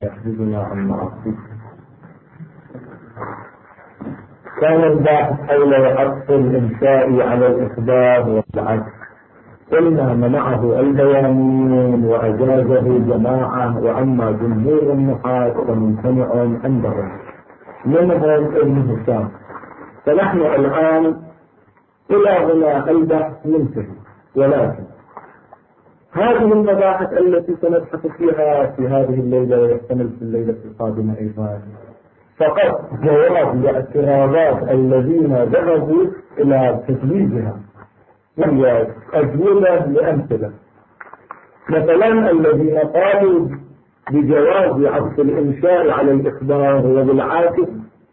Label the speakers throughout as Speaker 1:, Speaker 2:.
Speaker 1: يحدثنا عن معصية. كان الباحث حول عطف الإنشاء على الإخبار والعكس. قلنا منعه البيانيون وأجازه جماعة، وأما جمهور النحاة فممتنع عندهم، منهم ابن هشام. فنحن الآن إلى هنا البحث منتهي، ولكن هذه المباحث التي سنبحث فيها في هذه الليلة ويحتمل في الليلة القادمة أيضا فقط جواب لاعتراضات الذين ذهبوا إلى تثليثها، وهي أجوبة لأمثلة. مثلا الذين قالوا بجواز عطف الإنشاء على الإخبار وبالعكس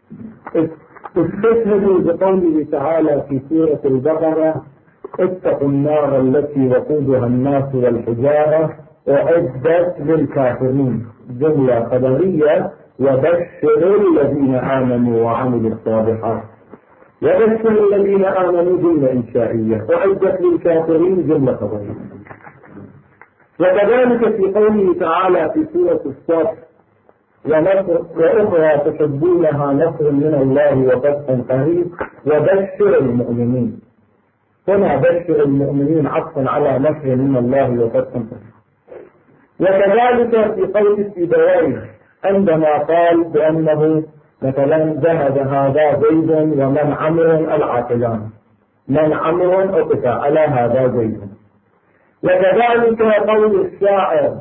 Speaker 1: استشهدوا بقوله تعالى في سورة البقرة: اتقوا النار التي وقودها الناس والحجارة أعدت للكافرين، جملة خبرية، وبشر الذين آمنوا وعملوا الصالحات. وبشر الذين آمنوا جملة إنشائية، أعدت للكافرين جملة خبرية. وكذلك في قوله تعالى في سورة الصف: وأخرى تحبونها نصر من الله وفتح قريب وبشر المؤمنين. هنا بشر المؤمنين عطفا على نصر من الله وفتح قريب. وكذلك في قول السيبويه عندما قال بأنه مثلا ذهب هذا زيد ومن عمر العاقلان، من عمر أقف على هذا زيد. وكذلك قول الشاعر: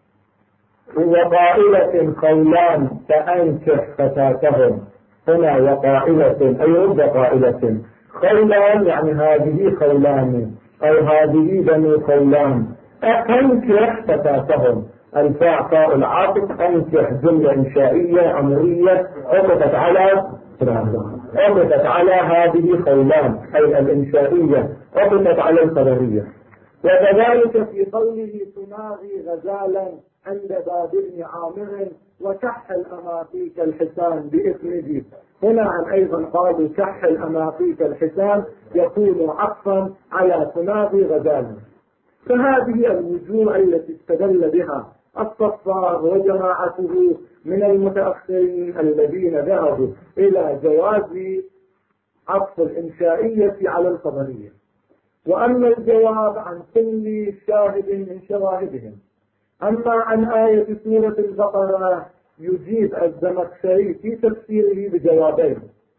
Speaker 1: وقائلة قولان فأنكح فتاتهم. هنا وقائلة أي رب قائلة، قولان يعني هذه قولان أو هذه بني قولان، أنكح فتاتهم. الفاء فاء العاطف، أنكح جملة إنشائية أمرية عطفت على هذه قولان أي الإنشائية، عطفت على الخبرية. وكذلك في قوله: تناغي غزالا عند باب ابن عامر وكح الأماقيك الحسان بإثمه. هنا أيضا قالوا كح الأماقيك الحسان يكون عطفا على تناغي غزالا. فهذه الوجوه التي استدل بها الصفار وجماعته من المتأخرين الذين ذهبوا إلى جواز عطف الإنشائية على الخبرية. وأما الجواب عن كل شاهد من شواهدهم. أما عن آية سورة البقرة يجيب الزمخشري في تفسيره بجوابين.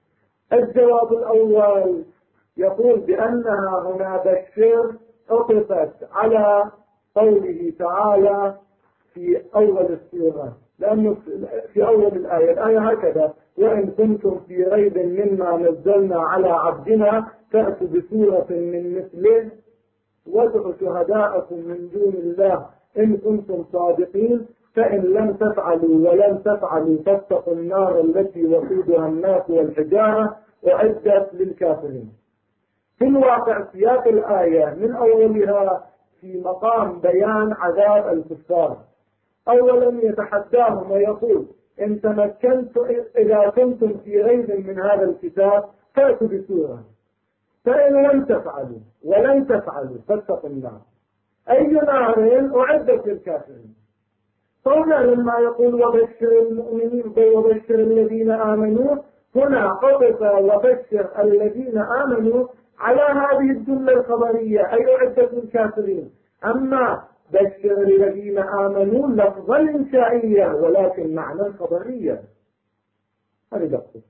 Speaker 1: الجواب الأول يقول بأنها هنا بشر عطفت على قوله تعالى في أول السورة، لأنه في أول الآية هكذا: وإن كنتم في ريب مما نزلنا على عبدنا فأتوا بسورة من مثله وادعوا شهداءكم من دون الله إن كنتم صادقين فإن لم تفعلوا ولن تفعلوا فاتقوا النار التي وقودها الناس والحجارة أعدت للكافرين. في الواقع سياق الآية من أولها في مقام بيان عذاب الكفار. أولا يتحداهم ويقول: إن إذا كنتم في ريب من هذا الكتاب فأتوا بسورة، فإن لم تفعلوا ولن تفعلوا فاتقوا النار. أي نار أعدت للكافرين. هنا لما يقول وبشر المؤمنين وبشر الذين آمنوا، هنا عطف وبشر الذين آمنوا على هذه الجملة الخبرية أي أعدت للكافرين. أما بشر الذين آمنوا لفظا إنشائية ولكن معنى خبرية. هذا دقيق.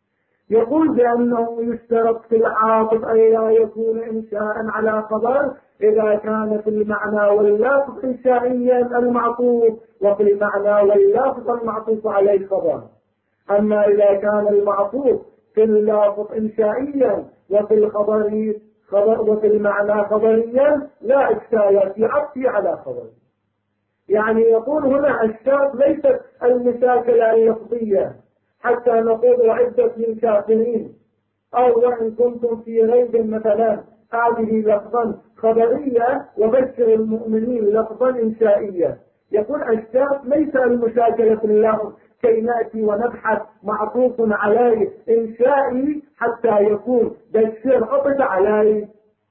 Speaker 1: يقول بأنه يشترط في العاطف أن لا يكون إنشاء على خبر إذا كان في المعنى واللفظ إنشائيا المعطوف، وفي المعنى واللفظ المعطوف عليه خبر. أما إذا كان المعطوف في اللفظ إنشائيا وفي الخبر وفي المعنى خبريا لا إشكال في عطفه على خبر. يعني يقول هنا الشرط ليست المشاكلة اللفظية حتى نقول وعدت للكافرين، أو وإن كنتم في ريب مثلا، هذه لفظا خبرية وبشر المؤمنين لفظا إنشائية. يقول الشرط ليس المشاكلة في اللفظ كي نأتي ونبحث معطوف عليه إنشائي حتى يكون بشر عطف عليه،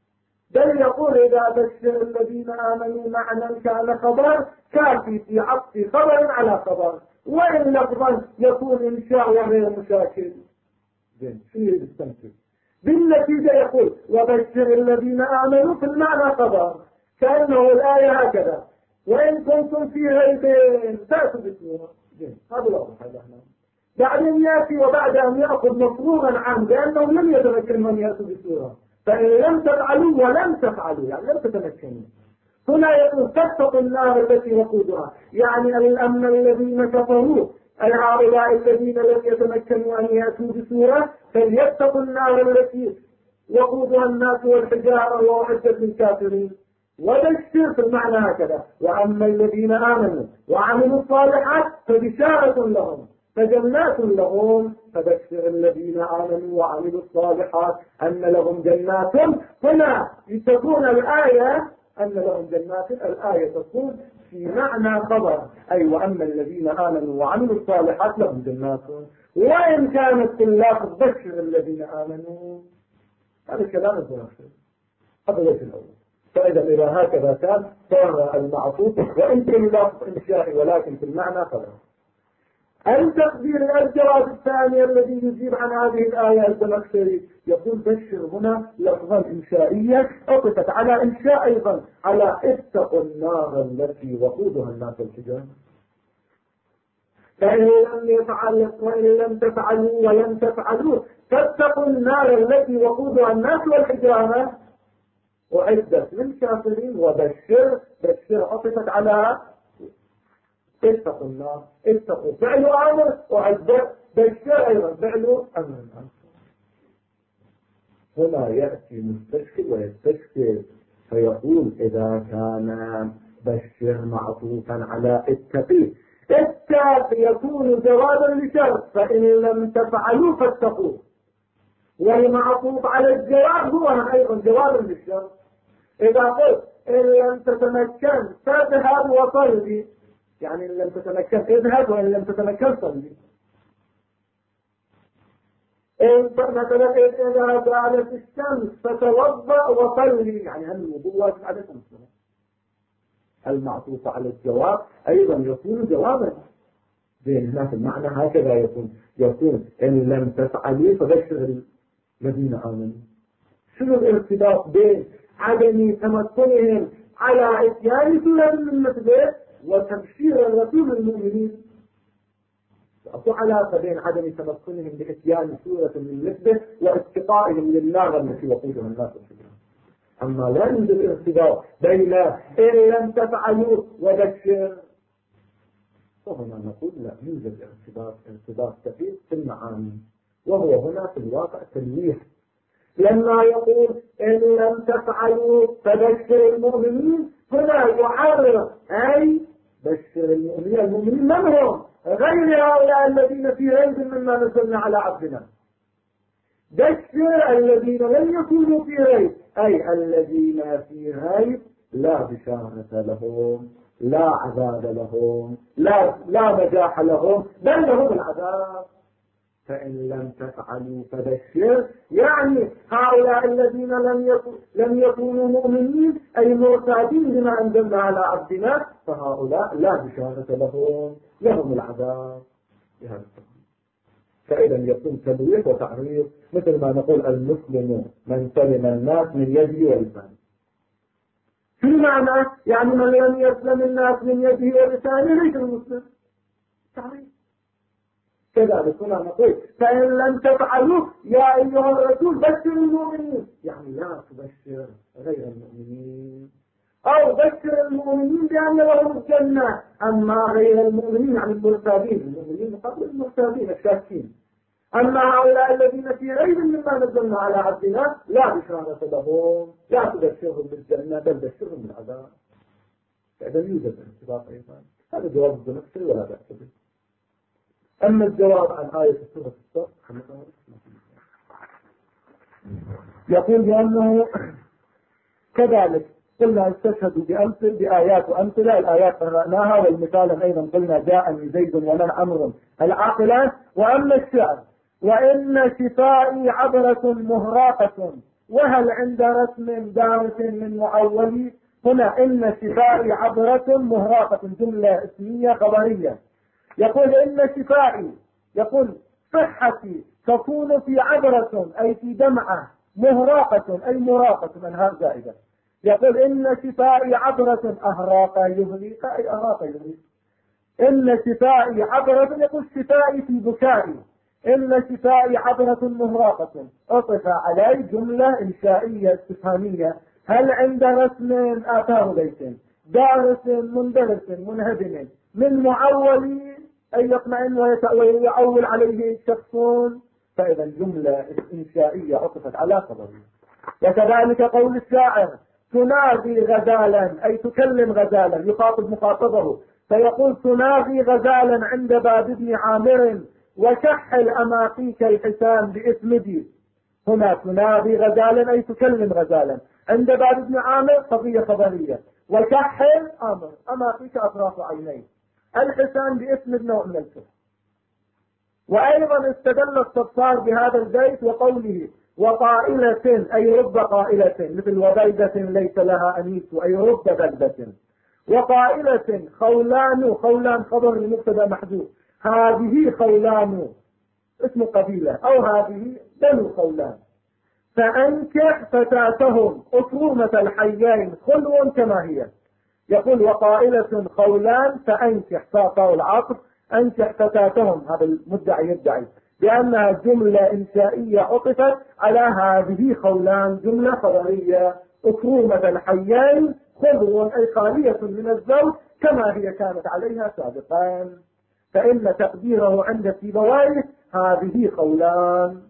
Speaker 1: بل يقول إذا بشر الذين آمنوا معنى كان خبر كافي في عطف خبر على خبر. وإن لفظا يكون إنشاء وغير مشاكل. زين شو يستنتج؟ بالنتيجة يقول وبشر الذين آمنوا في المعنى خبر، كأنه الآية هكذا وإن كنتم في ريب فأتوا بسورة. هذا واضح هذا. بعدين يأتي وبعد أن يأخذ مفروغا عنه لأنهم لم يتمكنوا أن يأتوا بسورة، فإن لم تفعلوا ولم تفعلوا يعني لم تتمكنوا. هنا يقول تتقوا النار التي وقودها، يعني الأمن الذين كفروا أي هؤلاء الذين لم يتمكنوا أن يأتوا بسورة فليتقوا النار التي وقودها الناس والحجارة وأعدت للكافرين. وبشر في المعنى هكذا، وأما الذين آمنوا وعملوا الصالحات فبشارة لهم فجنات لهم. فبشر الذين آمنوا وعملوا الصالحات أن لهم جنات. هنا تكون الآية أن لهم جنات، الآية تكون في معنى خبر، أي وأما الذين آمنوا وعملوا الصالحات لهم جنات، وإن كانت في اللفظ بشر الذين آمنوا. هذا كلام الزمخشري، هذا الوجه الأول. فإذا إذا هكذا كان صار المعطوف وإن كان لفظ إنشائي ولكن في المعنى خبر. التقدير الجواب الثاني الذي يجيب عن هذه الآية الزمخشري يقول بشر هنا لفظا إنشائيا أطلقت على إنشاء أيضا على اتقوا النار التي وقودها الناس والحجارة. فإن لم يفعل وإن لم تفعلوا ولم تفعلوا فاتقوا النار التي وقودها الناس والحجارة وعدت للكافرين. وبشر أطلقت على اتقوا النار، اتقوا فعل امر وعدت بشر ايضا فعل امر. هنا ياتي مستشكل ويستشكل فيقول اذا كان بشر معطوفا على اتقي، اتق يكون جوابا لشرط فان لم تفعلوا فاتقوا، والمعطوف على الجواب هو ايضا جوابا للشرط. اذا قلت ان لم تتمكن فاذهب وصلي، يعني إن لم تتمكن اذهب وإن لم تتمكن صلي. مثلا إذا زالت الشمس فتوضأ وصلي، يعني هل الوضوء واجب على الشمس؟ المعطوف على الجواب أيضا يكون جوابا. زين هنا في المعنى هكذا يكون إن لم تفعلوا فبشر الذين آمنوا. شنو الارتباط بين عدم تمكنهم على إتيان سورة من مثله وتبشير الرسول المؤمنين؟ أصبح علاقة بين عدم تمكنهم بإتيان سورة من مثله واتقائهم للنار التي وقودها الناس والحجارة. أما لا يوجد ارتباط بين إن لم تفعلوا وبشر، فهنا نقول لا يوجد ارتباط كثير في المعاني، وهو هنا في الواقع تلويح. لما يقول إن لم تفعلوا فبشر المؤمنين، هنا يعرض أي بشر المؤمنين من هم؟ غير هؤلاء الذين في ريب مما نزلنا على عبدنا. بشر الذين لم يكونوا في ريب، أي الذين في ريب لا بشارة لهم، لا عذاب لهم، لا نجاح لهم، بل لهم العذاب. فإن لم تفعلوا فبشر، يعني هؤلاء الذين لم يكونوا مؤمنين أي مرتادين بما أنزلنا على عبدنا، فهؤلاء لا بشارة لهم العذاب. فإذا يكون تلويح وتعريض، مثل ما نقول المسلم من سلم الناس من يده ولسانه. في معنى يعني من لم يسلم الناس من يده ولسانه ليس المسلم. تعريض. كذلك هنا نقول فإن لم تفعلوا يا أيها الرسول بشر المؤمنين، يعني لا تبشر غير المؤمنين، أو بشر المؤمنين بأن لهم الجنة. أما غير المؤمنين يعني المرتابين، المؤمنين قبل المرتابين الشاكين. أما هؤلاء الذين في ريب مما نزلنا على عبدنا لا بشارة لهم، لا تبشرهم بالجنة بل بشرهم بالعذاب. فإذا يوجد ارتباط أيضا. هذا جواب الزمخشري ولا بأس به. أما الجواب عن آية سورة الصف يقول بأنه كذلك قلنا استشهدوا بآيات وأمثلة. الآيات قرأناها، والمثال أيضا قلنا جاءني زيد ومن أمر العاقلات. وأما الشعر وإن شفائي عبرة مهراقة وهل عند رسم دارس من معولي. هنا إن شفائي عبرة مهراقة جملة اسمية خبرية، يقول إن شفائي، يقول صحتي تكون في عبرة أي في دمعة، مهراقة أي مراقة أنهار زائدة. يقول إن شفائي عبرة، أهراق يهريق أي أهراق يهريق. إن شفائي عبرة، يقول شفائي في بكائي. إن شفائي عبرة مهراقة، أطف علي جملة إنشائية استفهامية. هل عند رسم آثار بيت، دارس مندرس منهدم، من معول أي يطمئن ويعول عليه شخص، فإذا جملة إنشائية عطفت على خبرية. وكذلك قول الشاعر تنادي غزالا أي تكلم غزالا، يخاطب مخاطبه، فيقول تنادي غزالا عند باب ابن عامر وكحل أماقيك الحسان بإسمدي. هنا تنادي غزالا أي تكلم غزالا، عند باب ابن عامر قضية خبرية، وكحل أمر أماقيك أطراف عينيك، الحسان بإسمد نوع من الكفر. وأيضا استدل الصفار بهذا البيت وقوله وقائلة أي رب قائلة، مثل وبيدة ليس لها أنيس أي رب بلدة. وقائلة خولان، خولان خبر المبتدا محذوف، هذه خولان اسم قبيلة، أو هذه بنو خولان. فأنكح فتاتهم أكرمة الحيين خلو كما هي. يقول وقائلة خولان فأنكح، فاء العطف، أنكح فتاتهم، هذا المدعي يدعي بأنها جملة إنشائية عطفت على هذه خولان، جملة خبرية، أكرمة الحيين خلو أي خالية من الزوج كما هي كانت عليها سابقا. فإن تقديره عند سيبويه هذه خولان.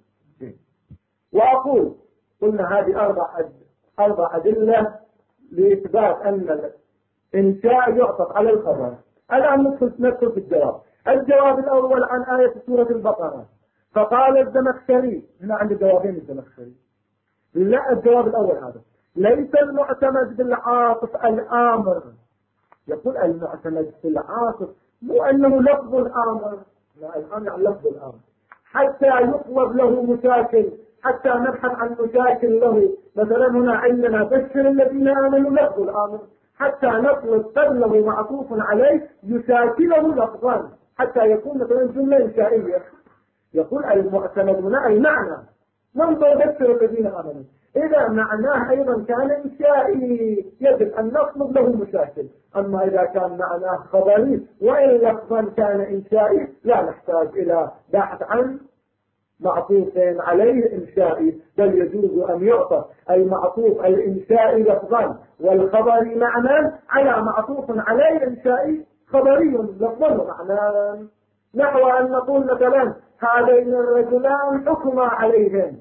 Speaker 1: وأقول قلنا هذه أربع أدلة لإثبات أن الإنشاء يعطف على الخبر. الآن ندخل في الجواب. الجواب الأول عن آية سورة البقرة، فقال الزمخشري، هنا عند جوابين الزمخشري. لا، الجواب الأول هذا ليس المعتمد بالعاطف الآمر. يقول المعتمد بالعاطف مو أنه لفظ الآمر، لا، الآن يعني لفظ الآمر حتى يطلب له مشاكل، حتى نبحث عن مشاكل له. مثلا هنا عندنا بشر الذين آمنوا لفظ الآمر، حتى نطلب قبله معطوف عليه يشاكله لفظا حتى يكون مثلا جملة إنشائية. يقول المعتمد هنا أي معنى، ننظر بشر الذين آمنوا، إذا معناه أيضا كان إنشائي يجب أن نطلب له مشاكل. أما إذا كان معناه خبري وإن لفظا كان إنشائي لا نحتاج إلى بحث عن معطوف عليه إنشائي، بل يجوز أن يعطف المعطوف الإنشائي لفظا والخبري معنى على معطوف عليه إنشائي خبري لفظا ومعنى. نحو أن نقول مثلا هذين الرجلان حكم عليهم.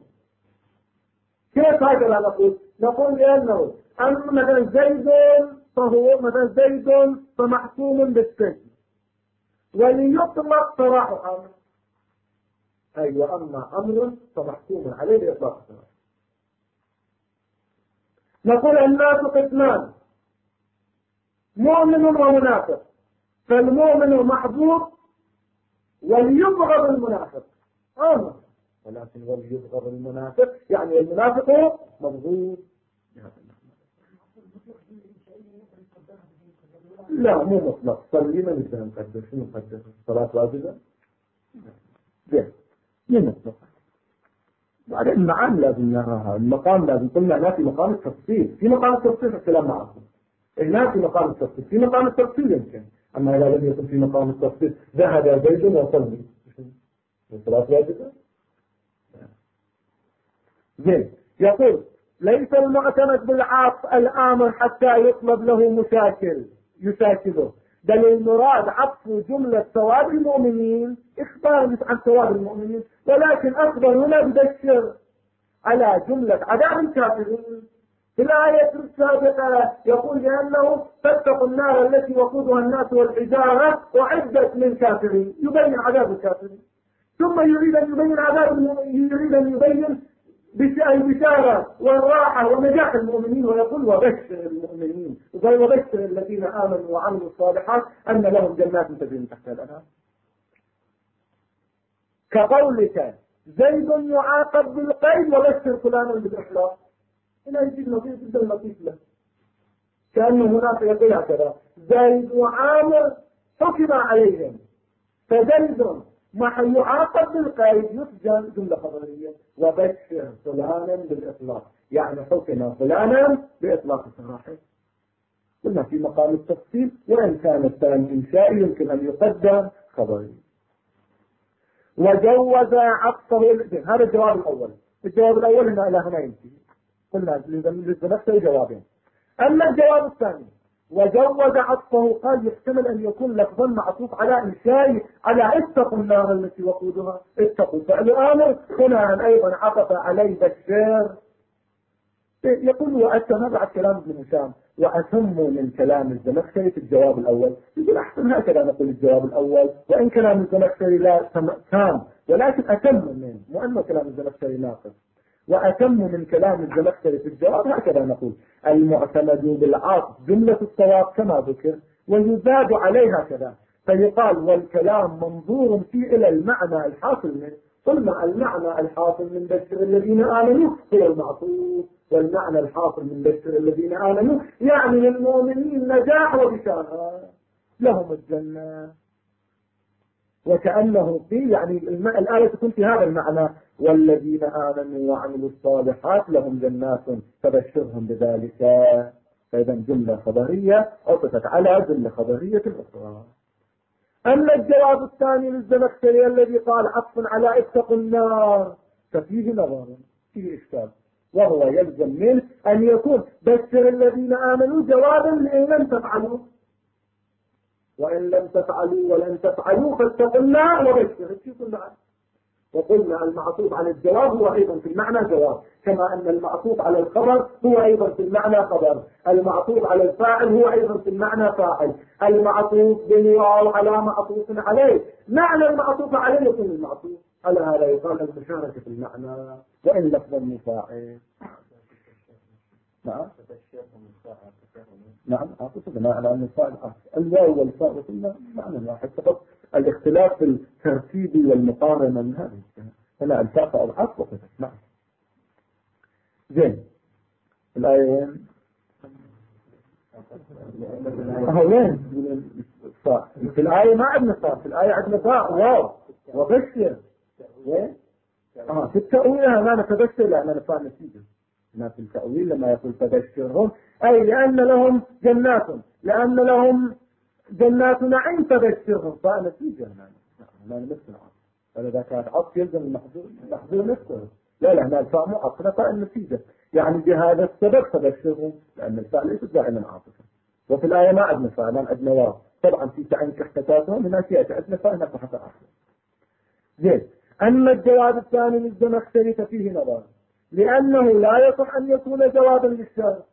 Speaker 1: كيف هكذا نقول؟ نقول لأنه أما مثلا زيد فهو مثلا زيد فمحكوم بالسجن وليطلق صراح أمر. أيوة، أما أمر فمحكوم عليه بإطلاق الصراح. نقول الناس قسمان، مؤمن ومنافق، فالمؤمن محبوب وليبغض المنافق أمر، ولكن وليبغض المنافق يعني المنافق مبغوض. لا، مو مطلق. صلي ما نقدر نقدر. شنو نقدر؟ الصلاة واجبة؟ زين، مو مطلق. بعدين المعاني لازم نراها، المقام لازم. قلنا هنا في مقام التفصيل، في مقام التفصيل الكلام معكم. هنا في مقام التفصيل، في مقام التفصيل يمكن. أما إذا لم يكن في مقام التفصيل ذهب زيد وصلي، الصلاة واجبة؟ زين. يقول ليس المعتمد بالعاطف الآمر حتى يطلب له مشاكل يشاكله، بل المراد عطف جملة ثواب المؤمنين، إخبار عن ثواب المؤمنين، ولكن أخبر هنا بشر على جملة عذاب الكافرين. في الآية السابقة يقول لأنه فاتقوا النار التي وقودها الناس والحجارة أعدت للكافرين، يبين عذاب الكافرين. ثم يريد أن يبين يريد أن يبين البشارة والراحة ونجاح المؤمنين، ويقول وبشر المؤمنين، وبشر الذين آمنوا وعملوا الصالحات أن لهم جنات تجري من تحتها الأنهار. كقولك زيد يعاقب بالقيد وبشر فلانا بالإخلاص. هنا يجي لطيف جدا لطيف له، كأنه هناك يقول هكذا زيد وعامر حكم عليهم فزيد ما يعاقب بالقيد يسجن جملة خبرية. وبشر فلانا بالإطلاق يعني حكم فلانا بإطلاق سراحه. قلنا في مقام التفصيل وإن كان الثاني إنشائي يمكن أن يقدم خبري. وجوز عطفه. هذا الجواب الأول. الجواب الأول هنا إلى هنا ينتهي. قلنا للزمخشري جوابين. أما الجواب الثاني وجوز عطفه قال يحتمل أن يكون لفظا معطوف على إنشاء على اتقوا النار التي وقودها اتقوا فعل آمر. هنا أيضا عطف عليه بشير. يقول وأتم بعد كلام ابن هشام وأتم من كلام الزمخشري في الجواب الأول. يقول أحسن هكذا نقول الجواب الأول وإن كلام الزمخشري لا تام ولكن أتم منه مو أنه كلام الزمخشري ناقص. وأتم من كلام الزمخشري في الجواب هكذا نقول المعتمد بالعاطف جملة الصواب كما ذكر ويزاد عليها كذا فيقال والكلام منظور فيه إلى المعنى الحاصل منه. قلنا المعنى الحاصل من بشر الذين آمنوا هو المعطوف والمعنى الحاصل من بشر الذين آمنوا يعني للمؤمنين نجاح وبشارة لهم الجنة. وكأنه قيل يعني الآية تكون في هذا المعنى والذين آمنوا وعملوا الصالحات لهم جنات فبشرهم بذلك. فإذا جملة خبرية عطفت على جملة خبرية أخرى. أما الجواب الثاني للزمخشري الذي قال عطف على اتقوا النار ففيه نظر فيه إشكال وهو يلزم منه أن يكون بشر الذين آمنوا جوابا لإن لم تفعلوا وإن لم تفعلوا ولن تفعلوا فاتقوا النار وبشر. وقلنا المعطوف على الجواب هو أيضا في المعنى جواب كما أن المعطوف على الخبر هو أيضا في المعنى خبر. المعطوف على الفاعل هو أيضا في المعنى فاعل. المعطوف بالواو على معطوف عليه معنى المعطوف عليه يكون المعطوف على هذا يقال المشاركة في المعنى وإن لفظا مفاعل. نعم نعم عاطفة بناء على أن الفاعل الواو والفاء كلها معنى واحد فقط الاختلاف في الترتيب والمقارنة من هذه هنا الفاء العطف وكذا. نعم زين الآية وين في الآية ما عندنا فاء في الآية عندنا فاء واو وبشر وين في التأويل هنا نتبشر لأننا فاء نتيجة ما في التأويل لما يقول فبشرهم أي لأن لهم جنات نعيم فبشرهم فنتيجة ما نمثل فإذا كانت عطف يلزم المحذور نفسه لا هنا الفاء مو عطف فاء النتيجة يعني بهذا السبب فبشرهم لأن الفاء ليس دائما عاطفة. وفي الآية ما عندنا فاء ما عندنا واو طبعا في تعين كحتاتهم هنا شيء عندنا فاء هنا حتى آخر. زين أما الجواب الثاني للزمخشري ففيه نظر لأنه لا يصح أن يكون جوابا للشارع.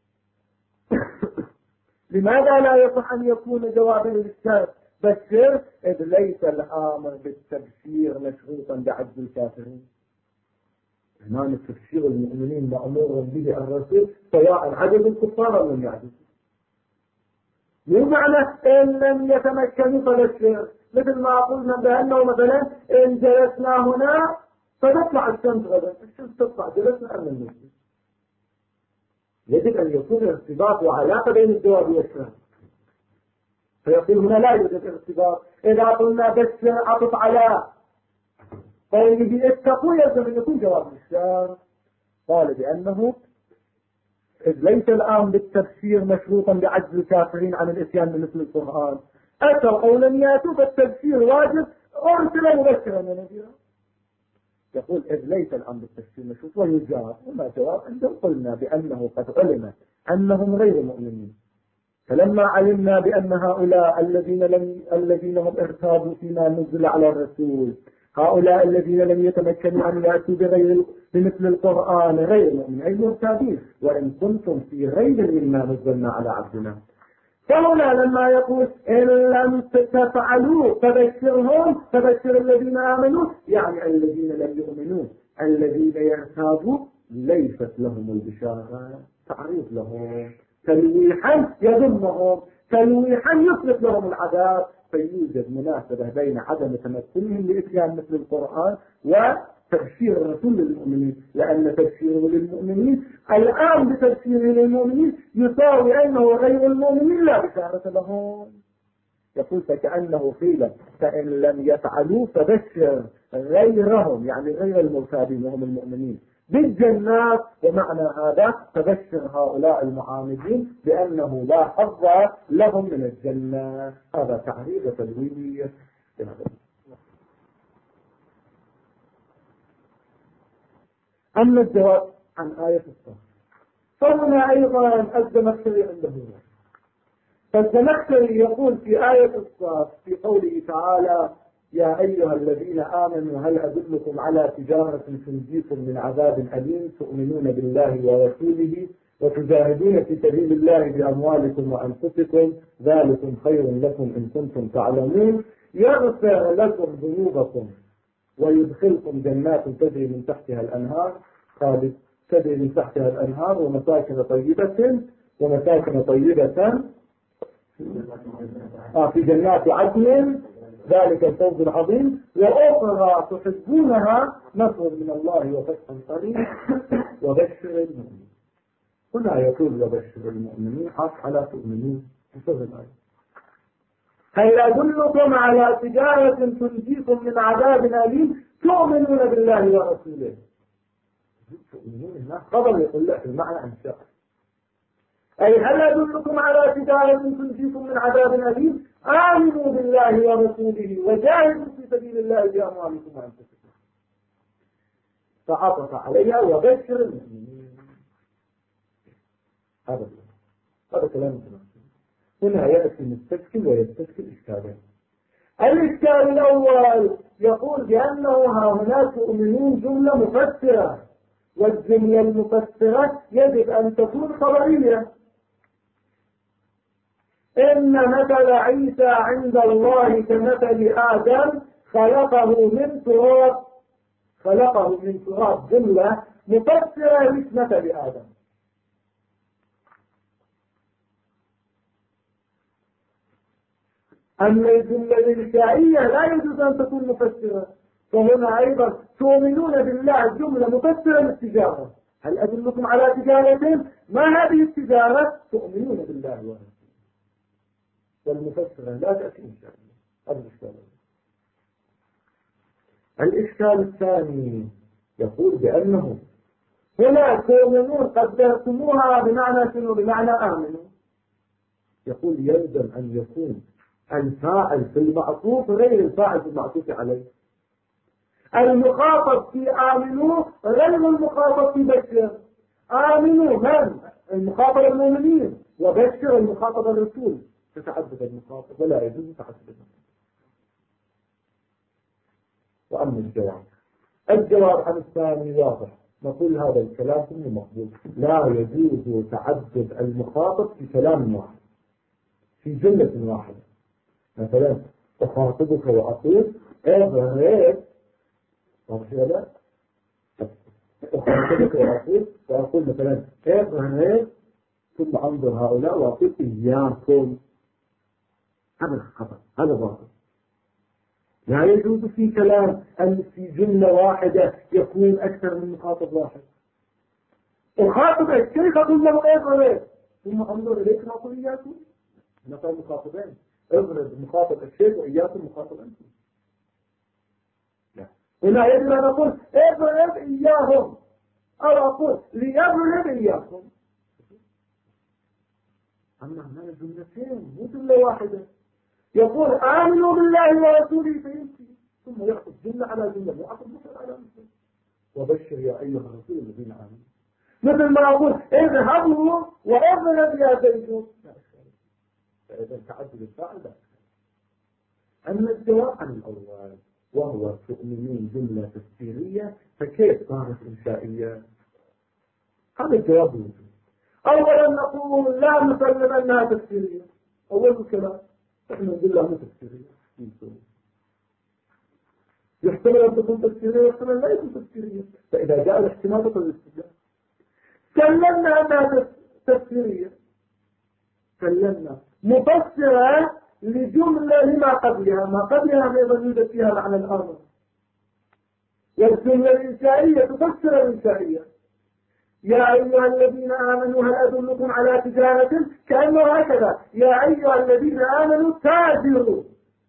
Speaker 1: لماذا لا يصح أن يكون جوابا للشارع بشر إذ ليس الآمر بالتبشير مشروطا بعجز الكافرين. هنا تبشير المؤمنين مأمور به الرسول سواء عجز الكفار أو لم يعجز. مو معنى إن لم يتمكنوا فبشر مثل ما قلنا بأنه مثلا إن جلسنا هنا فتطلع الشمس غدا الشمس تطلع جلسنا أم المسجد. يجب أن يكون ارتباط وعلاقة بين الجواب والشرط. فيقول هنا لا يوجد ارتباط. إذا قلنا بشر عطف على قوله اتقوا يلزم أن يكون جواب الشرط. قال بأنه إذ ليس الآن بالتبشير مشروطا بعجز الكافرين عن الإتيان بمثل القرآن أتوا أو لم يأتوا فالتبشير واجب أرسل مبشرا ونذيرا. يقول إذ ليس الأمر بالتفسير مشروط ويجاب وما جواب عندهم قلنا بأنه قد علم أنهم غير مؤمنين فلما علمنا بأن هؤلاء الذين هم ارتابوا فيما نزل على الرسول هؤلاء الذين لم يتمكنوا أن يأتوا بمثل القرآن غير مؤمنين أي مرتابين وإن كنتم في غير مما نزلنا على عبدنا. فهنا لما يقول إن لم تفعلوا فبشر الذين آمنوا يعني الذين لم يؤمنوا الذين يرتابوا ليست لهم البشارة تعريض لهم تلويحا يضمهم تلويحا يطلق لهم العذاب. فيوجد مناسبة بين عدم تمثلهم لإتيان مثل القرآن وتبشير الرسول للمؤمنين لأن تبشيره للمؤمنين الآن بتبشيره للمؤمنين يساوي أنه غير المؤمنين لا بشارة لهم. يقول فكأنه قيل فإن لم يفعلوا فبشر غيرهم، يعني غير المرتابين وهم المؤمنين بالجنات، ومعنى هذا فبشر هؤلاء المعاندين بأنه لا حظ لهم من الجنة. هذا تعريف وتدوير. أما الجواب عن آية الصف، فهنا أيضا الزمخشري عنده. فالزمخشري يقول في آية الصف في قوله تعالى يا أيها الذين آمنوا هل أدلكم على تجارة تنجيكم من عذاب أليم تؤمنون بالله ورسوله وتجاهدون في سبيل الله بأموالكم وأنفسكم ذلكم خير لكم إن كنتم تعلمون يغفر لكم ذنوبكم ويدخلكم جنات تجري من تحتها الأنهار تجري من تحتها الأنهار ومساكن طيبة في جنات عدن ذلك الفوز العظيم وأخرى تحبونها نصر من الله وفتح قريب وبشر المؤمنين. هنا يقول وبشر المؤمنين على تؤمنون بصدق الآية. هل أدلكم على تجارة تنجيكم من عذاب أليم تؤمنون بالله ورسوله. تؤمنون بالله خبر يقول لك المعنى أنشاء. أي هل أدلكم على تجارة تنجيكم من عذاب أليم آمنوا بالله ورسوله وجاهدوا في سبيل الله بأموالكم وأنفسكم. فعطف عليها وبشر المؤمنين. هذا كلام هنا يأتي مستشكل ويستشكل إشكالين. الإشكال الأول يقول بأنه هناك تؤمنون جملة مفسرة، والجملة المفسرة يجب أن تكون خبرية. إن مثل عيسى عند الله كمثل آدم خلقه من تراب جملة مفسرة مش مثل آدم. أما الجملة الإنشائية لا يجوز أن تكون مفسرة، فهنا أيضا تؤمنون بالله جملة مفسرة للتجارة. هل أدلكم على تجارة؟ ما هذه التجارة؟ تؤمنون بالله ورسوله. والمفسرة لا تأتي إنشائية. هذا الإشكال. الإشكال الثاني يقول بأنه هنا تؤمنون قدرتموها بمعنى شنو؟ بمعنى آمنوا. يقول يلزم أن يكون الفاعل في المعطوف غير الفاعل في المعطوف عليه. المخاطب في آمنوا غير المخاطب في بشر. آمنوا من؟ المخاطب المؤمنين، وبشر المخاطب الرسول. تتعدد المخاطب ولا يجوز تعدد المخاطب. وأما الجواب عن الثاني واضح. نقول هذا الكلام كله مقبول. لا يجوز تعدد المخاطب في كلام واحد في جملة واحدة. مثلا أخاطبك وأقول اذهب، أخاطبك وأقول مثلا اذهب ثم أنظر هؤلاء وأقول إياكم. هذا خطأ، هذا باطل. لا يجوز في كلام أن في جملة واحدة يكون أكثر من مخاطب واحد. أخاطبك كيف أقول له اذهب ثم أنظر إليك وأقول إياكم؟ نقول مخاطبين، اضرب مخاطب الشيء وإياكم مخاطب أنتم. لا، هنا يجب أن أقول اضرب إياهم أو أقول ليضرب إياكم. أما هنا جملتين مو جملة واحدة. يقول آمنوا بالله ورسوله فيمشي، ثم يأخذ جملة على جملة ويأخذ مثل على مثل. وبشر يا أيها الرسول الذين آمنوا. مثل ما أقول اذهبوا واضرب يا زيد. فإذا تعدد الفاعل لا. أما الجواب عن الأول وهو تؤمنون جملة تفسيرية فكيف صارت إنشائية؟ هذا الجواب موجود. أولا نقول لا نسلم أنها تفسيرية. أول الكلام احنا نقول لها مو تفسيرية. يحتمل أن تكون تفسيرية ويحتمل لا يكون تفسيرية. فإذا جاء الاحتمال تقول الاستدلال. سلمنا أنها تفسيرية، سلمنا مفسرة لجملة لما قبلها. ما قبلها أيضا يوجد فيها معنى الأمر. والجملة الإنشائية تفسر الإنشائية. يا أيها الذين آمنوا هل أدلكم على تجارة، كأنه هكذا يا أيها الذين آمنوا تاجروا.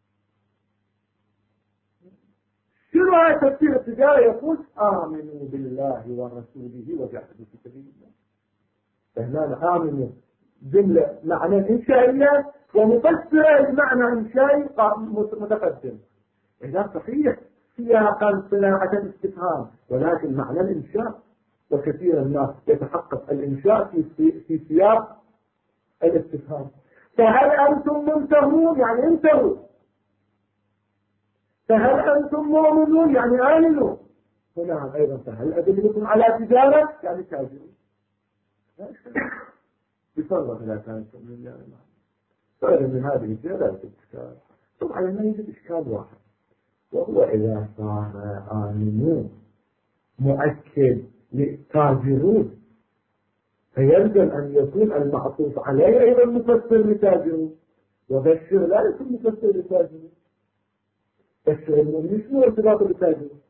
Speaker 1: شنو هاي تفسير التجارة؟ يقول آمنوا بالله ورسوله وجاهدوا في سبيل الله. فهنا آمنوا جملة معنى إنشائية ومفسرة المعنى إنشائي متقدم. إذا صحيح سياقا صناعة الاستفهام، ولكن معنى الإنشاء، وكثيرا ما يتحقق الإنشاء في سياق الاستفهام. فهل أنتم منتهون يعني انتهوا، فهل أنتم مؤمنون يعني آمنوا. هنا أيضا فهل أدلكم على تجارة يعني تاجروا. بفرق لا كانت من الله. فإذا من هذه الزيادة الإشكال. طبعا ما يوجد إشكال واحد، وهو إذا صار آمنون مؤكد لتاجرون، فيلزم أن يكون المعطوف عليه أيضا مفسر لتاجرون، وبشر لا يكون مفسر لتاجرون. بشر المؤمن شنو ارتباط لتاجرون؟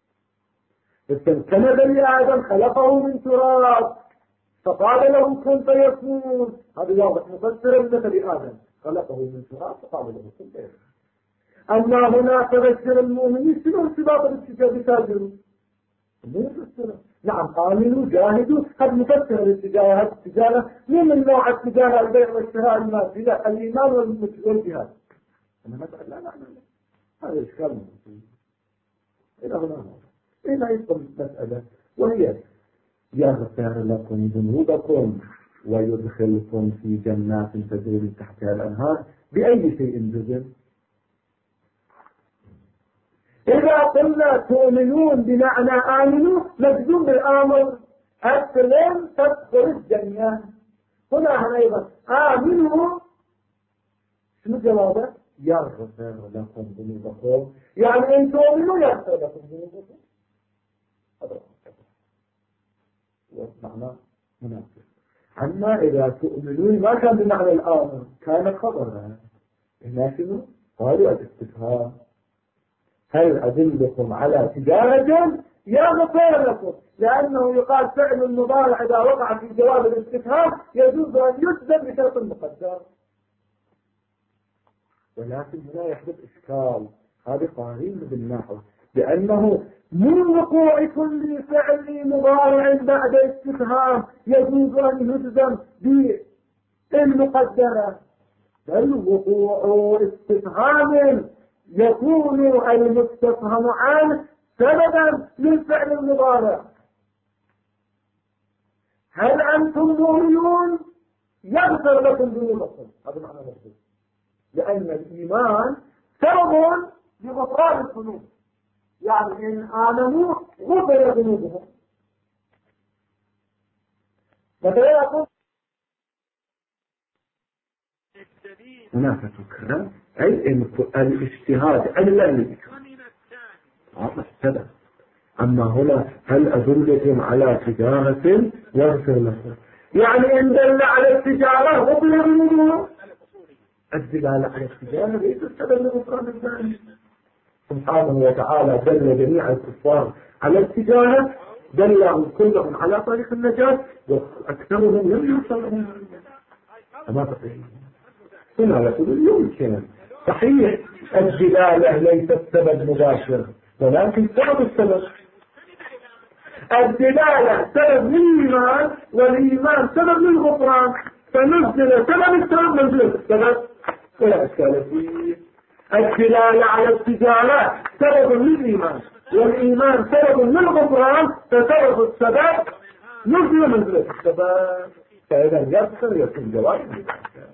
Speaker 1: كما بني آدم خلقه من تراب فقال له كن فيكون، هذا واضح مفسر لبني آدم خلقه من تراب فقال له كن فيكون. أما هنا تبشر المؤمنين شنو ارتباط بتاجرون؟ نعم آمنوا جاهدوا، هذا مفسر للتجارة. هذه التجارة مو من نوع التجارة البيع والشراء المادي، لا، الإيمان والجهاد. أنا مثلا لا هذا إشكال مهم. إلى هنا إلى يدخل المسألة، وهي يغفر لكم ذنوبكم ويدخلكم في جنات تجري من تحتها الأنهار بأي شيء جزم. إذا قلنا تؤمنون بمعنى آمنوا مجزوم بالآمر، أسلم تدخل الجنة. هنا أيضا آمنوا شنو جوابه؟ يغفر لكم ذنوبكم، يعني إن تؤمنوا يغفر لكم ذنوبكم. هذا معنى مناسب. أما إذا تؤمنون ما كان بمعنى الآمر، كان خبرا. هنا شنو؟ قالوا الاستفهام هل أدلكم على تجارة يغفر لكم، لأنه يقال فعل المضارع إذا وقع في جواب الاستفهام يجوز أن يسبب بشرط مقدر. ولكن هنا يحدث إشكال، هذه قرينة بالنحو، لأنه من وقوع كل فعل مضارع بعد استفهام يجوز أن يجزم بالمقدرة، بل وقوع استفهام يكون المستفهم عنه سببا للفعل المضارع. هل أنتم مؤمنون يغفر لكم ذنوبكم، هذا معنى مفهوم، لأن الإيمان سبب لغفران الذنوب، يعني إن آمنوا غفر ذنوبهم. فكذا يقول هناك تكرر أي الاجتهاد ألا السبب. أما هنا هل أدلكم على تجارة يغفر لكم، يعني إن دل على التجارة غفر ذنوبهم. الدلالة على التجارة ليس السبب لغفران الذنوب. سبحانه وتعالى دل جميع الكفار على التجارة، دلهم كلهم على طريق النجاة، وأكثرهم لم يوصلهم. أما تقول هنا يقول يمكن صحيح الدلالة ليست سبب مباشر، ولكن سبب السبب. الدلالة سبب للإيمان، والإيمان سبب للغفران، فنزل سبب السبب منزل السبب ولا إشكال فيه. الدلالة على التجارة سبب للإيمان، والإيمان سبب للغفران، فسبب السبب نزل منزل السبب، فإذا يذكر يكون جواب.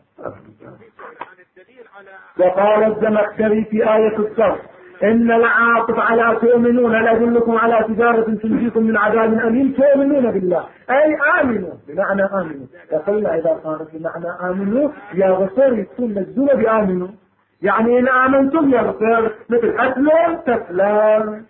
Speaker 1: وقال الزمخشري في آية الصف إن العاطف على تؤمنون لا أدلكم على تجارة تنجيكم من عذاب أليم. تؤمنون بالله أي آمنوا بمعنى آمنوا، وقلنا إذا كانت بمعنى آمنوا يغفر يكون مجزومة بآمنوا، يعني إن آمنتم يغفر، مثل أسلم تسلم.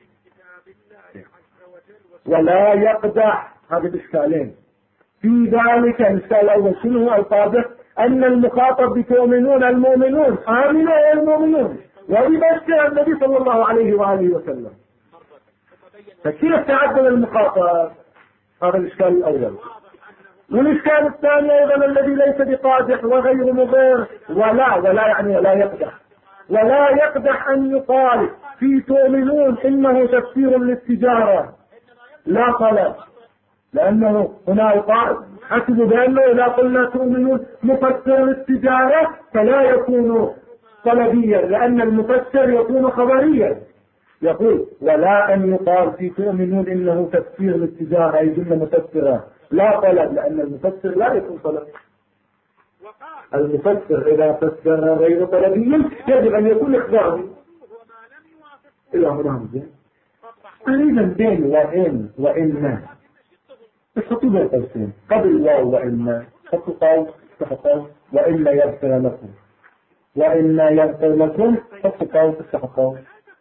Speaker 1: ولا يقدح، هذه الإشكالين في ذلك. الإشكال الأول شنو هو القادح؟ أن المخاطب بتؤمنون المؤمنون، آمنوا المؤمنون، ويبشر النبي صلى الله عليه وآله وسلم، فكيف تعدل المخاطب؟ هذا الإشكال الأول. والإشكال الثاني أيضا الذي ليس بقادح وغير مضر، ولا يعني لا يقدح، ولا يقدح أن يقال في تؤمنون إنه تفسير للتجارة لا طلب، لأنه هنا يقال حسب بأنه إذا قلنا تؤمنون مفسر للتجارة فلا يكون طلبيا، لأن المفسر يكون خبريا. يقول ولا أن يقال في تؤمنون إنه تفسير للتجارة أي جملة مفسرة لا طلب، لأن المفسر لا يكون طلب. المفسر إذا فسر غير طلبي يجب أن يكون إخباري. إلى هنا تقريبا بين وإن تحطوا بين قوسين قبل واو وإن، حطوا قوس تحطوا وإن يغفر لكم، وإن يغفر لكم حطوا قوس تحطوا.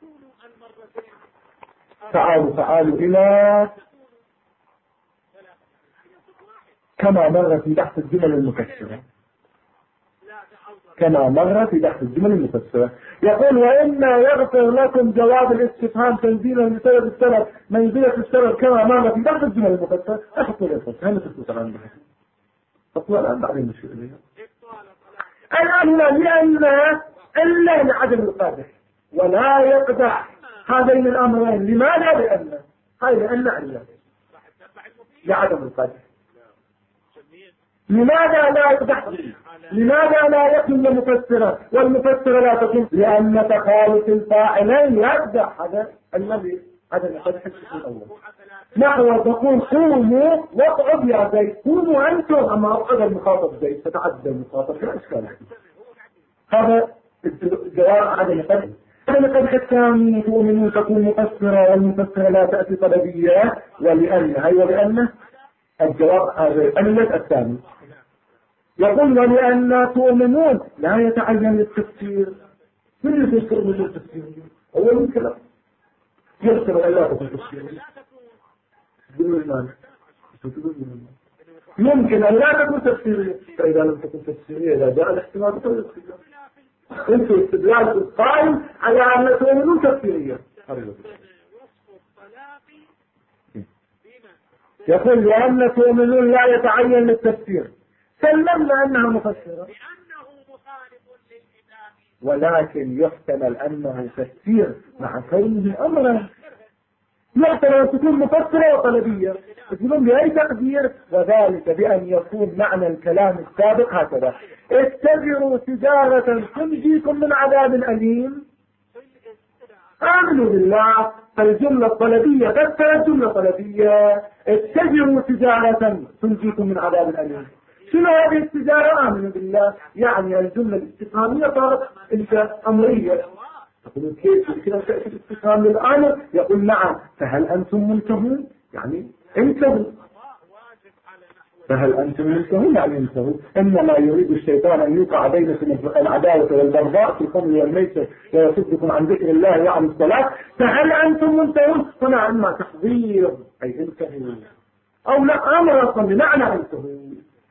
Speaker 1: تعالوا إلى كما مر في بحث الجمل المفسرة، كما مر في بحث الجمل المفسرة. يقول وإما يغفر لكم جواب الاستفهام تنزيلا لسبب السبب منزلة السبب كما مر في بحث الجمل المفسرة. أحطوا الإنفاس هل تسوط الآن بحث أطول الآن بعدين مش إليها الآن إلا لعدم القادح ولا يقدح هذين الأمرين. لماذا؟ لأن علة لعدم القادح. لماذا لا يقدح؟ لماذا لا يكون مفسرا والمفسر لا تكون؟ لأن تخالف الفاعلين يقدح. هذا الذي عدم القادح الأول. نحو تقول قوموا واقعد يا زيد، قوموا أنتم، أما أقعد المخاطب زيد فتعدى المخاطب لا إشكال. هذا الجواب عدم القادح. عدم القادح الثاني تؤمنون تكون مفسرة والمفسرة لا تأتي طلبية، ولأن الجواب الأملة الثاني. يقول ولأن تؤمنون لا يتعين التفسير. من يفسر من التفسير؟ هو يمكن يفسر أن لا تكون تفسيرية. ممكن أن لا تكون تفسيرية، فإذا لم تكن تفسيرية إذا جاء الاحتمال تكون تفسيرية. أنتم استدلال قائم على أن تؤمنون تفسيرية. يقول لأن تؤمنون لا يتعين للتفسير، سلمنا أنها مفسرة ولكن يحتمل أنه تفسير مع كونه أمرا. يحتمل أن تكون مفسرة وطلبية يقولون بأي تقدير، وذلك بأن يكون معنى الكلام السابق هكذا: اتجروا تجارة تنجيكم من عذاب أليم. آمنوا بالله. فالجملة الطلبية قد كانت جملة طلبية، اتجروا تجارة تنجيكم من عذاب أليم. شنو هذه التجارة؟ آمنوا بالله. يعني الجملة الاستفهامية صارت أمرية. تقولون كيف تأتي الاستفهام للآمر؟ يقول نعم. فهل أنتم منتهون؟ يعني انتهوا. فهل أنتم منتهون؟ يعني انتهوا. إنما يريد الشيطان أن يوقع بينكم العداوة والبغضاء في الخمر والميسر ويصدكم عن ذكر الله وعن الصلاة. فهل أنتم منتهون؟ هنا إما تحذير أي انتهوا، أو لا أمر أصلا بمعنى انتهوا.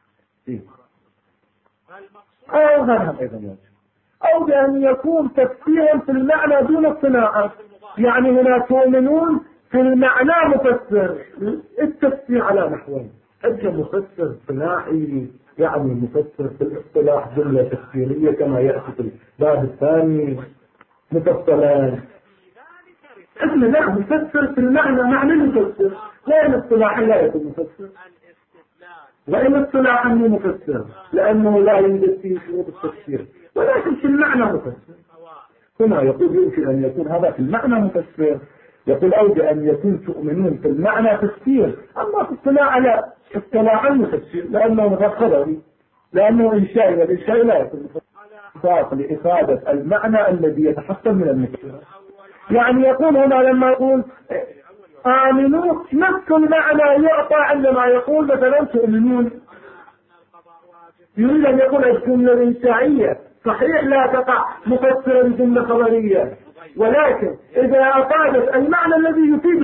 Speaker 1: أو هذا أيضا يجب، أو بأن يكون تفسيرا في المعنى دون الصناعة. يعني هنا تؤمنون في المعنى مفسر، التفسير على نحوين: أجل مفسر صناعي يعني مفسر في الاصطلاح جملة تفسيرية كما يأتي في الباب الثاني مفصلا. أجل لا مفسر في المعنى معنى مفسر، لأن اصطلاحا لا يكون مفسر، وإن اصطلاحا مو مفسر لأنه لا يوجد فيه شروط التفسير، ولكن في المعنى مفسر. هنا يقول يمكن أن يكون هذا في المعنى مفسر. يقول أو بأن يكون تؤمنون في المعنى تفسير، أما في الصناعة لا، اصطلاحا مفسر لأنه مفسر، لأنه إنشاء، والإنشاء لا يكون مفسر لإفادة المعنى الذي يتحصل من المفسر. يعني يقول هنا لما يقول آمنوا نفس المعنى يعطى عندما يقول مثلا تؤمنون. يريد أن يقول الجملة الإنشائية صحيح لا تقع مفسرا جملة خبرية، ولكن إذا أفادت المعنى الذي يفيد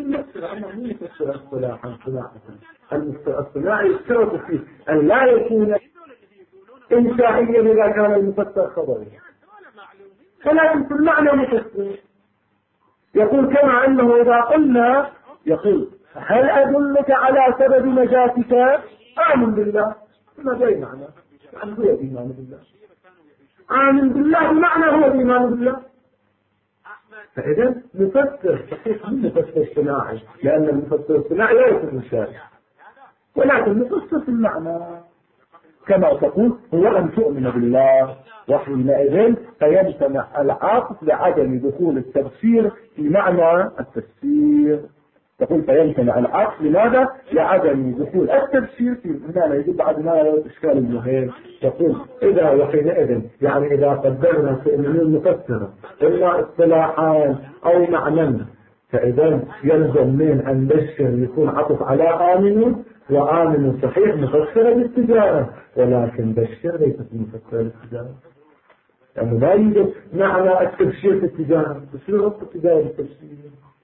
Speaker 1: الصناعي يشترط فيه أن لا يكون إنشائيا إذا كان المفسر خبريا، ولكن في المعنى مفسر. يقول كما أنه إذا قلنا، يقول هل أدلك على سبب نجاتك؟ آمن بالله. ماذا معنى؟ يعني هو الإيمان بالله. آمن بالله بمعنى هو الإيمان بالله. فإذا نفسر صحيح من مفسر صناعي، لأن المفسر الصناعي لا يكون الشارع، ولكن نفسر في المعنى كما تقول هو أن تؤمن بالله، وحينئذ فيجتمع العقل لعدم دخول التفسير في معنى التفسير. تقول فيجتمع العقل لماذا؟ لعدم دخول التفسير في معنى. يجب بعد ما الإشكال المهم تقول إذا وحينئذ يعني إذا قدرنا تؤمنون المفسر إما اصطلاحان أو معنى، فإذا يلزم من أن بشر يكون عطف على آمنوا، وآمنوا صحيح مفسرة للتجارة، ولكن بشر ليست مفسرة للتجارة، يعني لا يوجد معنى التبشير في التجارة. بشير ربط التجارة بالتبشير،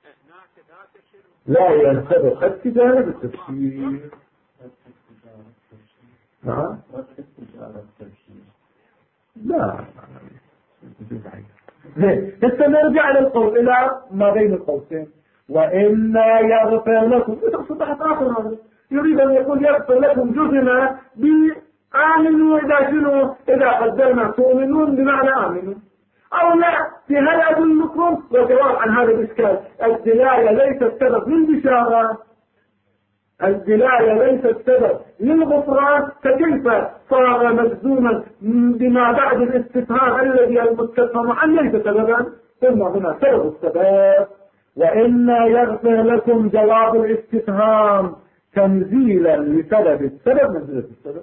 Speaker 1: لا ينطبق التجارة بالتبشير. نعم لا هسه نرجع للقول إلى ما بين القوسين وإنا يغفر لكم. صبحت آخر هذا يريد أن يقول يغفر لكم جزنا بآمنوا إذا شنو إذا قدرنا تؤمنون بمعنى آمنوا أو لا. في هل أدلكم؟ وجواب عن هذا الإشكال الدلالة ليست سبب للبشارة، الدلالة ليست سبب للغفران، فكيف صار مجزوما بما بعد الاستفهام الذي المستفهم عنه ليس سببا؟ ثم هنا سبب السبب وإنا يغفر لكم جواب الاستفهام تنزيلا لسبب السبب منزلة السبب.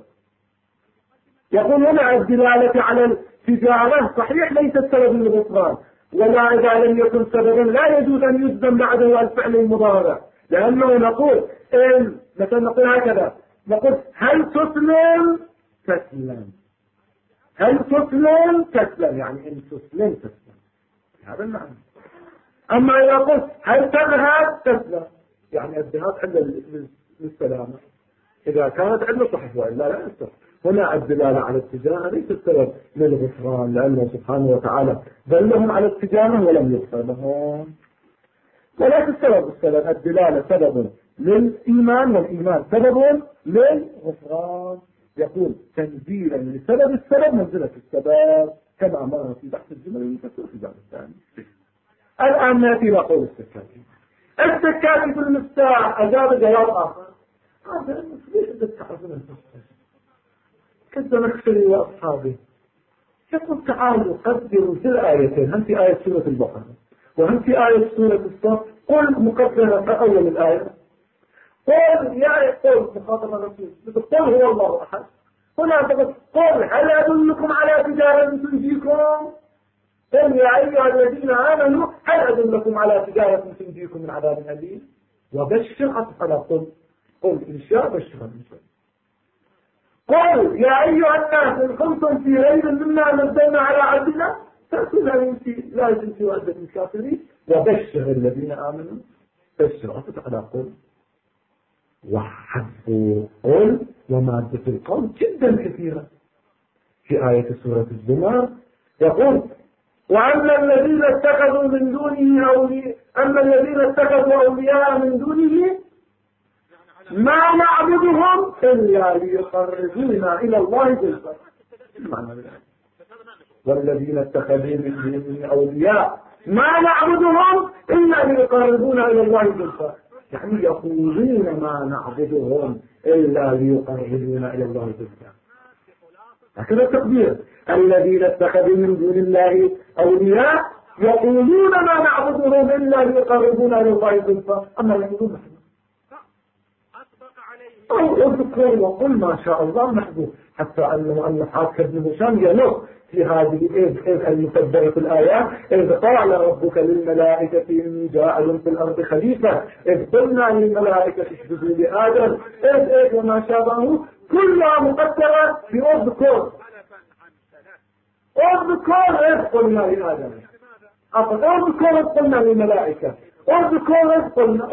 Speaker 1: يقول هنا الدلالة على التجارة صحيح ليست سبب للغفران، ولا إذا لم يكن سببا لا يجوز أن يجزم بعده الفعل المضارع، لأنه نقول إن مثلا نقول هكذا نقول هل تسلم تسلم، هل تسلم تسلم، يعني إن تسلم تسلم، هذا المعنى. أما إذا قلت هل تذهب تسلم، يعني الذهاب عند للسلامة، إذا كانت عنده صحيح وإلا لا يصح. هنا الدلالة على التجارة ليست سبب للغفران، لأنه سبحانه وتعالى دلهم على التجارة ولم يغفر لهم. ولكن السبب الدلالة سبب للإيمان، والإيمان سبب للغفران. يقول تنزيلا لسبب السبب منزلة السبب كما أمرنا في بحث الجمل المفسرة في الباب الثاني. الآن نأتي إلى قول السكاتي. السكاتي في المفتاح أجاب جواب آخر. هذا ليس تتحفظ المفتاح كالزمخشري وأصحابه. يقول تعالوا قدروا في الآيتين، هم في آية سورة البقرة وهم في آية سورة الصف. قل مقدرة أول الآية قل يا قل مخاطب الرسول قل هو الله أحد. هنا تقول قل هل أدلكم على تجارة تنجيكم؟ قل يا أيها الذين آمنوا هل أدلكم على تجارة تنجيكم من عذاب أليم؟ وبشر عطف على قل إن شاء بشر إن شاء. قل يا أيها الناس إن كنتم في ريب مما نزلنا على عبدنا فأتوا لا يجنسي وعدة الكافرين وبشر الذين آمنوا. بشر عطف على قل وحذف قل ومادة القول جدا كثيرة. في آية سورة الزمر يقول وأما الذين اتخذوا من دونه أما الذين اتخذوا أولياء من دونه ما نعبدهم إلا ليقربونا إلى الله زلفى. والذين اتخذوا من دونه أولياء ما نعبدهم إلا ليقربونا إلى الله زلفى، يعني يقولون ما نعبدهم إلا ليقربونا إلى الله زلفى. هكذا التقدير الذين اتخذوا من دون الله أولياء يقولون ما نعبدهم إلا ليقربونا إلى الله زلفى. أما يقولون نحن أو اذكر وقل ما شاء الله محبوب، حتى أن حاكم بن هشام ينص في هذه المسبرة في الآيات إذ قال ربك للملائكة إني جاعل في الأرض خليفة إذ قلنا للملائكة اسجدوا لآدم إذ وما شابهه كلها مقدرة بأذكر إذ قلنا لآدم أذكر إذ قلنا للملائكة أذكر إذ قلنا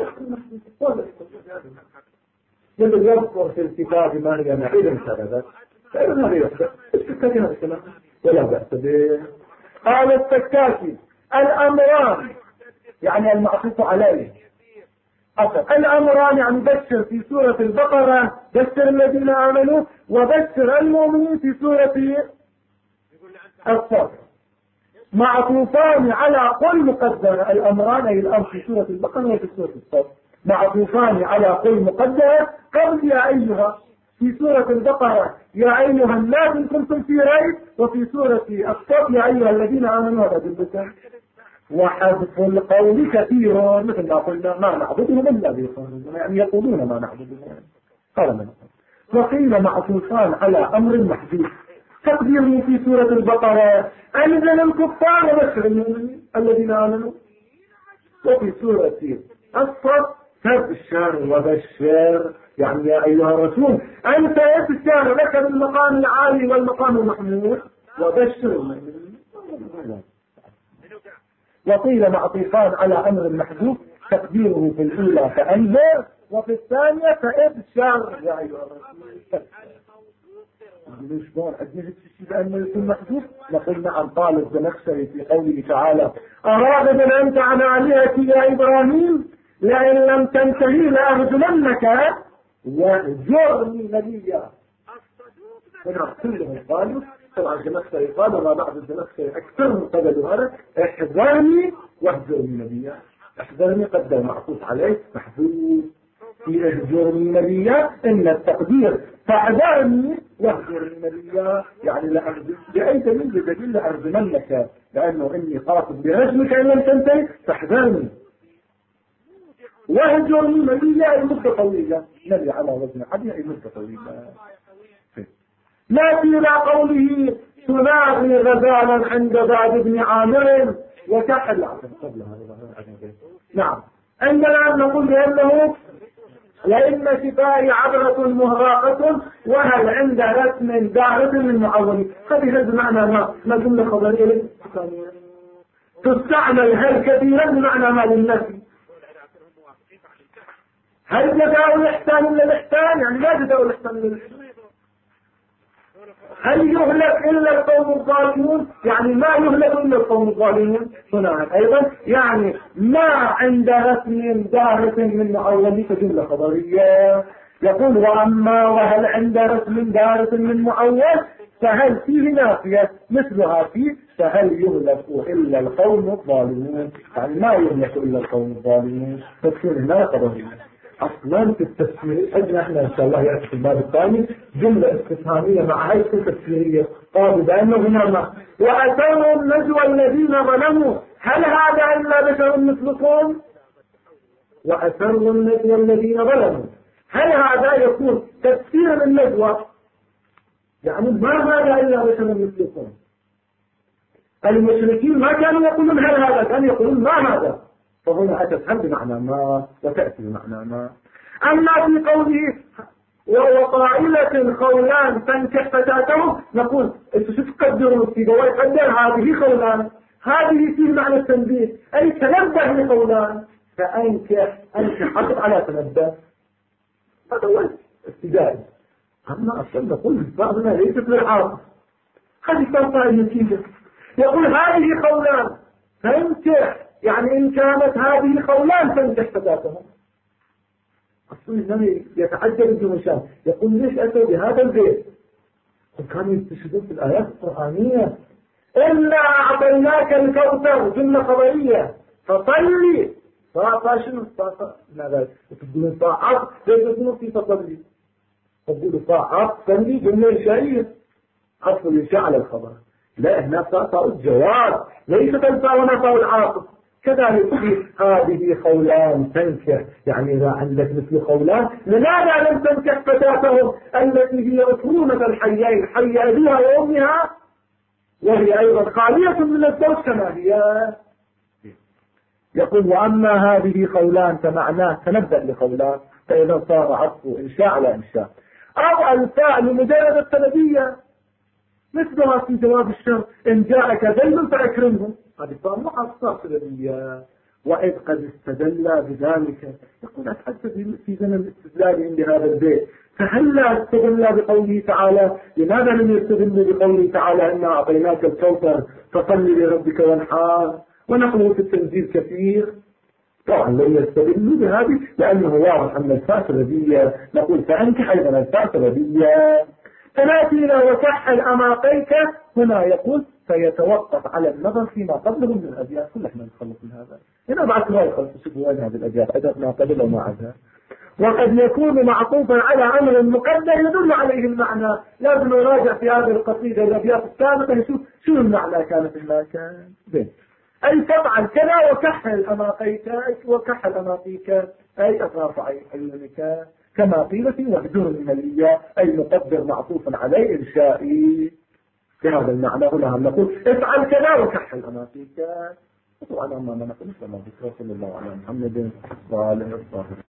Speaker 1: يجب يذكر في الكتاب ما هي معيد سببت فإذا هذا يحدث السكاكي هذا الكلام ولا بأس به. قال السكاكي الأمران يعني المعطوف عليه الأمران يعني بشر في سورة البقرة، بشر الذين آمنوا، وبشر المؤمنين في سورة الصف، معطوفان على قل مقدر. الأمران أي الأمر في سورة البقرة وفي سورة الصف معطوفان على قل مقدر. قبل يا أيها في سورة البقرة يا أيها الناس إن كنتم في ريب، وفي سورة الصف يا أيها الذين آمنوا هذا. وحذف القول كثير، مثل ما قلنا ما نعبدهم إلا بيقولون، يعني يقولون ما نعبدهم قال من. وقيل معطوفان على أمر محدود، تقديره في سورة البقرة أنزل الكفار وبشر المؤمنين الذين آمنوا، وفي سورة الصف تبشر وبشر، يعني يا أيها الرسول أنت يبشر لك بالمقام العالي والمقام المحمود وبشر المؤمنين. وقيل معطوفان على أمر محدود، تقديره في الأولى فأنذر، وفي الثانية فابشر يا أيها الرسول. شلون أدنى الشيء بأنه يكون محدود؟ نقول نعم. قال الزمخشري في قوله تعالى أراغب أنت عن آلهتي يا إبراهيم لئن لم تنتهي لأرجمنك واهجرني مليا. كلهم قالوا طبعا الزمخشري قال وما بعد الزمخشري أكثر من قبل هذا احذرني واهجرني مليا. احذرني قدر معطوف عليه محذوف في اهجرني مليا، إن التقدير فاحذرني واهجرني مليا يعني بأي دليل لأرجمنك، لأنه إني قاصد برجمك إن لم تنتهي فاحذرني، واهجرني مليا أي مدة طويلة. نبي على وزن حديث أي مدة طويلة. لا إلى قوله تناغي غزالا عند بعد ابن عامر وكحل قبل هذا. نعم عندنا نقول بأنه لأن شفائي عبرة مهراقة وهل عند رسم دارة من معول. هذه بمعنى ما جملة خبرية تستعمل هل كثيرا بمعنى ما للنفي. هل جزاء الإحسان إلا الإحسان؟ يعني لا جزاء الإحسان إلا الإحسان. هل يهلك إلا القوم الظالمون؟ يعني ما يهلك إلا القوم الظالمون. هنا أيضا يعني ما عند رسم دارة من معول جملة خبرية. يقول وأما وهل عند رسم دارة من معول فهل فيه نافية مثلها فيه فهل يهلك إلا القوم الظالمون، يعني ما يهلك إلا القوم الظالمون. تفسير هنا خبرية. أصلا في التفسير أجل احنا إن شاء الله يأتي في الباب الثاني جملة استفهامية مع هيئة تفسيرية قالوا بأنه هنا وأتوا النجوى الذين ظلموا هل هذا إلا بشر مثلكم؟ وأتوا النجوى الذين ظلموا هل هذا يكون تفسير النجوى؟ يعني ما هذا إلا بشر مثلكم. المشركين ما كانوا يقولون هل هذا، كانوا يقولون ما هذا، فهنا أتت هل بمعنى ما وتأتي بمعنى ما. أما في قوله وقائلة خولان تنكح فتاته نقول انتو شو تقدروا في جواي قدر هذه خولان، هذه فيه معنى التنبيه أي تنبه لخولان فأنكح حطب على تنبه. هذا هو استدائي. أما أصلا نقول بعضنا ليست للعاطف، هذه تنطع النتيجة. يقول هذه خولان فانكح، يعني إن كانت هذه خولان تنكح فتاتهم. أصلا النبي يتعجب الجمشان يقول ليش أتوا بهذا البيت؟ وكانوا يستشهدون في الآيات القرآنية إنا أعطيناك الكوثر جملة خبرية فصلي فاشنوا ماذا تقولون طاعات تقولون في فصلي تقولوا طاعات صلي جملة إنشائية عطف الإنشاء على الخبر. لا هنا طاعة الجواب ليس الفاء ونفاء العاطف. كذلك في هذه خولان تنكح، يعني إذا عندك مثل خولان لماذا لم تنكح فتاتهم التي هي أكرمة الحيين حي أبيها وأمها وهي أيضا خالية من الزوج كما هي. يقول وأما هذه خولان فمعناه تنبأ لخولان، فإذا صار عطفه إنشاء على إنشاء أو الفاء لمجرد السببية مثلها في جواب الشر إن جاءك زيد فأكرمه، هذه فاء محصة سببية. وإذ قد استدل بذلك يقول أتحدث في زمن الاستدلال عند هذا البيت فهل لا استدل بقوله تعالى؟ لماذا لم يستدل بقوله تعالى إنا أعطيناك الكوثر فصل لربك وانحار؟ ونقله في التنزيل كثير طبعا لم يستدلوا بهذه لأنه واضح أن الفاء سببية، نقول فأنكح أيضا الفاء سببية. ثلاثين وكحل أماقيك، هنا يقول فيتوقف على النظر فيما قبله من الأبيات. كل احنا نخلص من هذا هنا بعد ما يخلص شوفوا وين هذه الأبيات أدت ما قبل وما عدها. وقد يكون معطوفا على أمر مقدر يدل عليه المعنى. لازم نراجع في هذه القصيدة الأبيات السابقة نشوف شو المعنى كانت هناك. أي تفعل كذا وكحل أماقيك، وكحل أماقيك أي أطراف عيونك، كما قيل في وهجر المالية أي مقدر معطوفا عليه إنشائي. في هذا المعنى هنا هم نقول افعل كذا وكحل أماقيك. وطبعا ما نقول صلى الله عليه وسلم على محمد صالح الصالح.